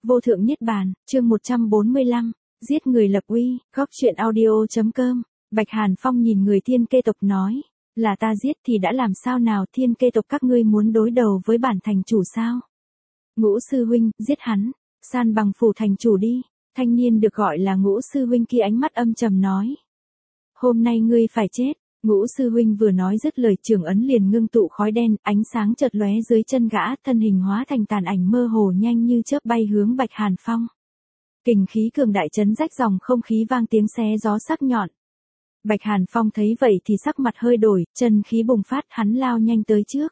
Vô thượng niết bàn, chương 145, giết người lập uy, góc truyện audio.com. Bạch Hàn Phong nhìn người thiên kê tộc nói, là ta giết thì đã làm sao nào, thiên kê tộc các ngươi muốn đối đầu với bản thành chủ sao? Ngũ sư huynh, giết hắn, san bằng phủ thành chủ đi. Thanh niên được gọi là Ngũ sư huynh kia ánh mắt âm trầm nói. Hôm nay ngươi phải chết. Ngũ sư huynh vừa nói dứt lời, trường ấn liền ngưng tụ khói đen, ánh sáng chợt lóe dưới chân gã, thân hình hóa thành tàn ảnh mơ hồ nhanh như chớp bay hướng Bạch Hàn Phong. Kình khí cường đại chấn rách dòng không khí, vang tiếng xé gió sắc nhọn. Bạch Hàn Phong thấy vậy thì sắc mặt hơi đổi, chân khí bùng phát, hắn lao nhanh tới trước.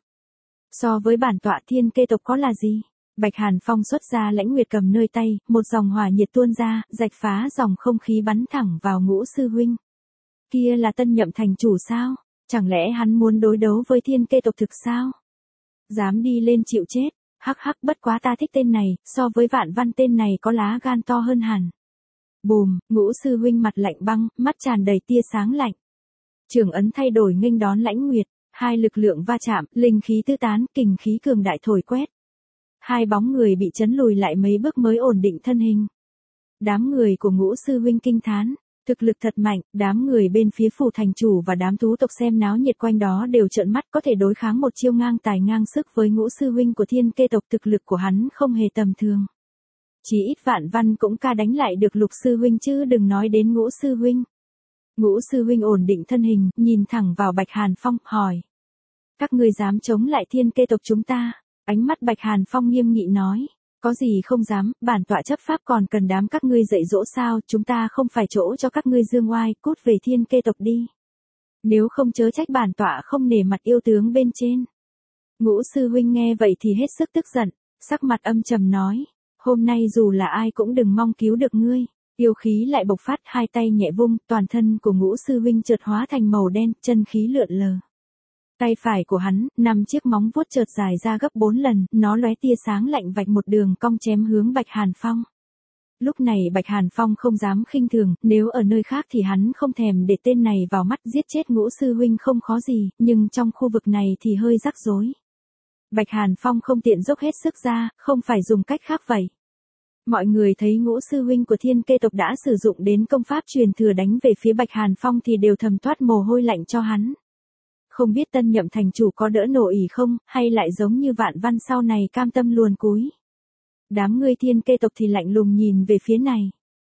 So với bản tọa thiên kê tộc có là gì? Bạch Hàn Phong xuất ra lãnh nguyệt cầm nơi tay, một dòng hỏa nhiệt tuôn ra, rạch phá dòng không khí bắn thẳng vào Ngũ sư huynh. Kia là tân nhậm thành chủ sao? Chẳng lẽ hắn muốn đối đấu với thiên kê tộc thực sao? Dám đi lên chịu chết, hắc hắc, bất quá ta thích tên này, so với Vạn Văn tên này có lá gan to hơn hẳn. Bùm, Ngũ sư huynh mặt lạnh băng, mắt tràn đầy tia sáng lạnh. Trường ấn thay đổi nghênh đón lãnh nguyệt, hai lực lượng va chạm, linh khí tứ tán, kình khí cường đại thổi quét. Hai bóng người bị chấn lùi lại mấy bước mới ổn định thân hình. Đám người của Ngũ sư huynh kinh thán. Thực lực thật mạnh, đám người bên phía phủ thành chủ và đám thú tộc xem náo nhiệt quanh đó đều trợn mắt, có thể đối kháng một chiêu ngang tài ngang sức với Ngũ sư huynh của thiên kê tộc, thực lực của hắn không hề tầm thường. Chỉ ít Vạn Văn cũng ca đánh lại được Lục sư huynh chứ đừng nói đến Ngũ sư huynh. Ngũ sư huynh ổn định thân hình, nhìn thẳng vào Bạch Hàn Phong, hỏi. Các ngươi dám chống lại thiên kê tộc chúng ta? Ánh mắt Bạch Hàn Phong nghiêm nghị nói. Có gì không dám, bản tọa chấp pháp còn cần đám các ngươi dạy dỗ sao, chúng ta không phải chỗ cho các ngươi dương oai, cút về thiên kê tộc đi. Nếu không chớ trách bản tọa không nể mặt yêu tướng bên trên. Ngũ sư huynh nghe vậy thì hết sức tức giận, sắc mặt âm trầm nói, hôm nay dù là ai cũng đừng mong cứu được ngươi. Yêu khí lại bộc phát, hai tay nhẹ vung, toàn thân của Ngũ sư huynh chợt hóa thành màu đen, chân khí lượn lờ. Tay phải của hắn, 5 chiếc móng vuốt chợt dài ra gấp 4 lần, nó lóe tia sáng lạnh vạch một đường cong chém hướng Bạch Hàn Phong. Lúc này Bạch Hàn Phong không dám khinh thường, nếu ở nơi khác thì hắn không thèm để tên này vào mắt, giết chết Ngũ sư huynh không khó gì, nhưng trong khu vực này thì hơi rắc rối. Bạch Hàn Phong không tiện dốc hết sức ra, không phải dùng cách khác vậy. Mọi người thấy Ngũ sư huynh của thiên kê tộc đã sử dụng đến công pháp truyền thừa đánh về phía Bạch Hàn Phong thì đều thầm toát mồ hôi lạnh cho hắn. Không biết tân nhậm thành chủ có đỡ nổ ỉ không, hay lại giống như Vạn Văn sau này cam tâm luồn cúi. Đám ngươi thiên kê tộc thì lạnh lùng nhìn về phía này.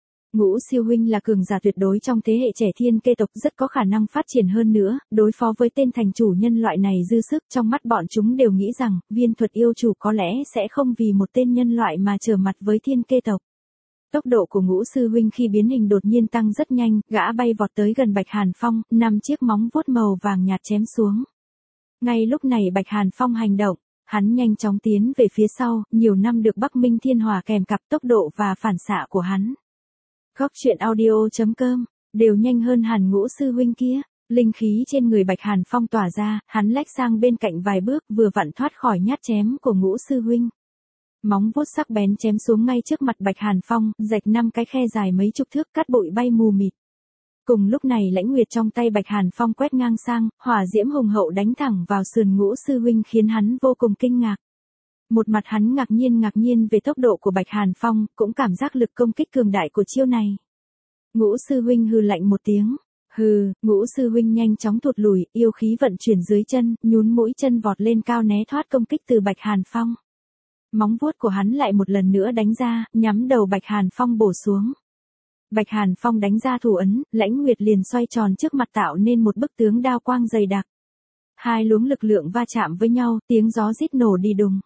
Ngũ sư huynh là cường giả tuyệt đối trong thế hệ trẻ thiên kê tộc, rất có khả năng phát triển hơn nữa, đối phó với tên thành chủ nhân loại này dư sức. Trong mắt bọn chúng đều nghĩ rằng, viên thuật yêu chủ có lẽ sẽ không vì một tên nhân loại mà trở mặt với thiên kê tộc. Tốc độ của Ngũ sư huynh khi biến hình đột nhiên tăng rất nhanh, gã bay vọt tới gần Bạch Hàn Phong, 5 chiếc móng vuốt màu vàng nhạt chém xuống. Ngay lúc này Bạch Hàn Phong hành động, hắn nhanh chóng tiến về phía sau, nhiều năm được Bắc Minh Thiên Hỏa kèm cặp, tốc độ và phản xạ của hắn. Góc truyện audio.com, đều nhanh hơn hẳn Ngũ sư huynh kia. Linh khí trên người Bạch Hàn Phong tỏa ra, hắn lách sang bên cạnh vài bước, vừa vặn thoát khỏi nhát chém của Ngũ sư huynh. Móng vuốt sắc bén chém xuống ngay trước mặt Bạch Hàn Phong, rạch 5 cái khe dài mấy chục thước, cát bụi bay mù mịt. Cùng lúc này lãnh nguyệt trong tay Bạch Hàn Phong quét ngang sang, hỏa diễm hùng hậu đánh thẳng vào sườn Ngũ sư huynh khiến hắn vô cùng kinh ngạc. Một mặt hắn ngạc nhiên về tốc độ của Bạch Hàn Phong, cũng cảm giác lực công kích cường đại của chiêu này. Ngũ sư huynh hừ lạnh một tiếng. Hừ, Ngũ sư huynh nhanh chóng thụt lùi, yêu khí vận chuyển dưới chân, nhún mũi chân vọt lên cao né thoát công kích từ Bạch Hàn Phong. Móng vuốt của hắn lại một lần nữa đánh ra, nhắm đầu Bạch Hàn Phong bổ xuống. Bạch Hàn Phong đánh ra thủ ấn, lãnh nguyệt liền xoay tròn trước mặt tạo nên một bức tướng đao quang dày đặc. Hai luống lực lượng va chạm với nhau, tiếng gió rít nổ đi đùng.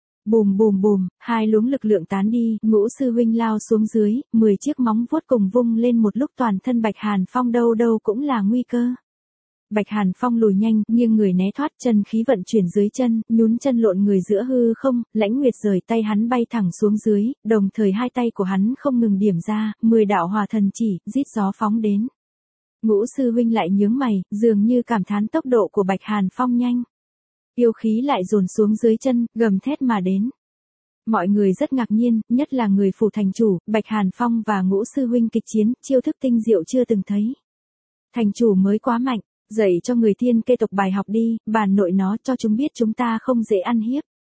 Bùm bùm bùm, hai luống lực lượng tán đi, Ngũ sư huynh lao xuống dưới, 10 chiếc móng vuốt cùng vung lên một lúc, toàn thân Bạch Hàn Phong đâu đâu cũng là nguy cơ. Bạch Hàn Phong lùi nhanh, nghiêng người né thoát, chân khí vận chuyển dưới chân, nhún chân lộn người giữa hư không, lãnh nguyệt rời tay hắn bay thẳng xuống dưới, đồng thời hai tay của hắn không ngừng điểm ra, 10 đạo hỏa thần chỉ, rít gió phóng đến. Ngũ sư huynh lại nhướng mày, dường như cảm thán tốc độ của Bạch Hàn Phong nhanh. Yêu khí lại dồn xuống dưới chân, gầm thét mà đến. Mọi người rất ngạc nhiên, nhất là người phủ thành chủ, Bạch Hàn Phong và Ngũ sư huynh kịch chiến, chiêu thức tinh diệu chưa từng thấy. Thành chủ mới quá mạnh. Dạy cho người thiên kê tộc bài học đi, bàn nội nó cho chúng biết chúng ta không dễ ăn hiếp.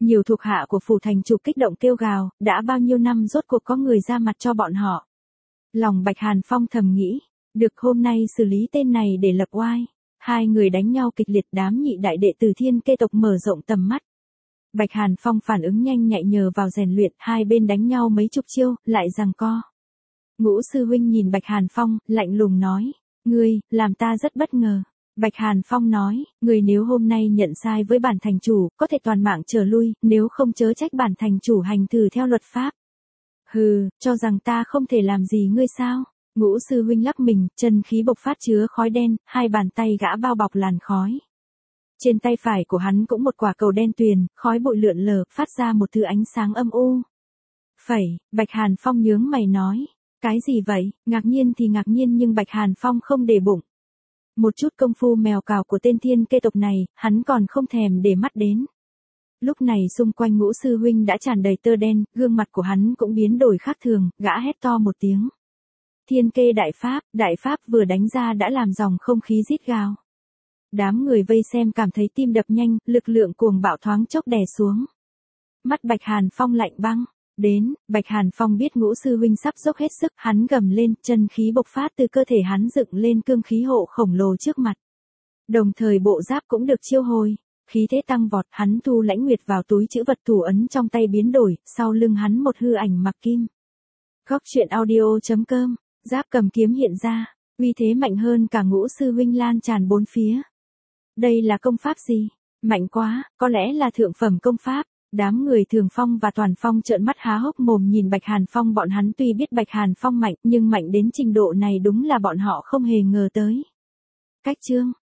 Nhiều thuộc hạ của phủ thành chủ kích động kêu gào, đã bao nhiêu năm rốt cuộc có người ra mặt cho bọn họ. Lòng Bạch Hàn Phong thầm nghĩ, được hôm nay xử lý tên này để lập oai. Hai người đánh nhau kịch liệt, đám nhị đại đệ tử Thiên Kê tộc mở rộng tầm mắt. Bạch Hàn Phong phản ứng nhanh nhạy nhờ vào rèn luyện, hai bên đánh nhau mấy chục chiêu, lại giằng co. Ngũ sư huynh nhìn Bạch Hàn Phong, lạnh lùng nói, ngươi, làm ta rất bất ngờ. Bạch Hàn Phong nói, ngươi nếu hôm nay nhận sai với bản thành chủ, có thể toàn mạng trở lui, nếu không chớ trách bản thành chủ hành thử theo luật pháp. Hừ, cho rằng ta không thể làm gì ngươi sao? Ngũ sư huynh lắc mình, chân khí bộc phát chứa khói đen, hai bàn tay gã bao bọc làn khói. Trên tay phải của hắn cũng một quả cầu đen tuyền, khói bụi lượn lờ, phát ra một thứ ánh sáng âm u. Phẩy, Bạch Hàn Phong nhướng mày nói, cái gì vậy? Ngạc nhiên thì ngạc nhiên nhưng Bạch Hàn Phong không để bụng. Một chút công phu mèo cào của tên Thiên Kê tộc này, hắn còn không thèm để mắt đến. Lúc này xung quanh Ngũ sư huynh đã tràn đầy tơ đen, gương mặt của hắn cũng biến đổi khác thường, gã hét to một tiếng. Thiên Kê đại pháp vừa đánh ra đã làm dòng không khí rít gào. Đám người vây xem cảm thấy tim đập nhanh, lực lượng cuồng bạo thoáng chốc đè xuống. Mắt Bạch Hàn Phong lạnh băng. Đến, Bạch Hàn Phong biết Ngũ sư huynh sắp dốc hết sức, hắn gầm lên, chân khí bộc phát từ cơ thể hắn dựng lên cương khí hộ khổng lồ trước mặt. Đồng thời bộ giáp cũng được chiêu hồi, khí thế tăng vọt, hắn thu Lãnh Nguyệt vào túi trữ vật, thủ ấn trong tay biến đổi, sau lưng hắn một hư ảnh mặc kim. Góc truyện audio.com, giáp cầm kiếm hiện ra, uy thế mạnh hơn cả Ngũ sư huynh lan tràn bốn phía. Đây là công pháp gì? Mạnh quá, có lẽ là thượng phẩm công pháp. Đám người Thường Phong và Toàn Phong trợn mắt há hốc mồm nhìn Bạch Hàn Phong, bọn hắn tuy biết Bạch Hàn Phong mạnh, nhưng mạnh đến trình độ này đúng là bọn họ không hề ngờ tới. Cách chương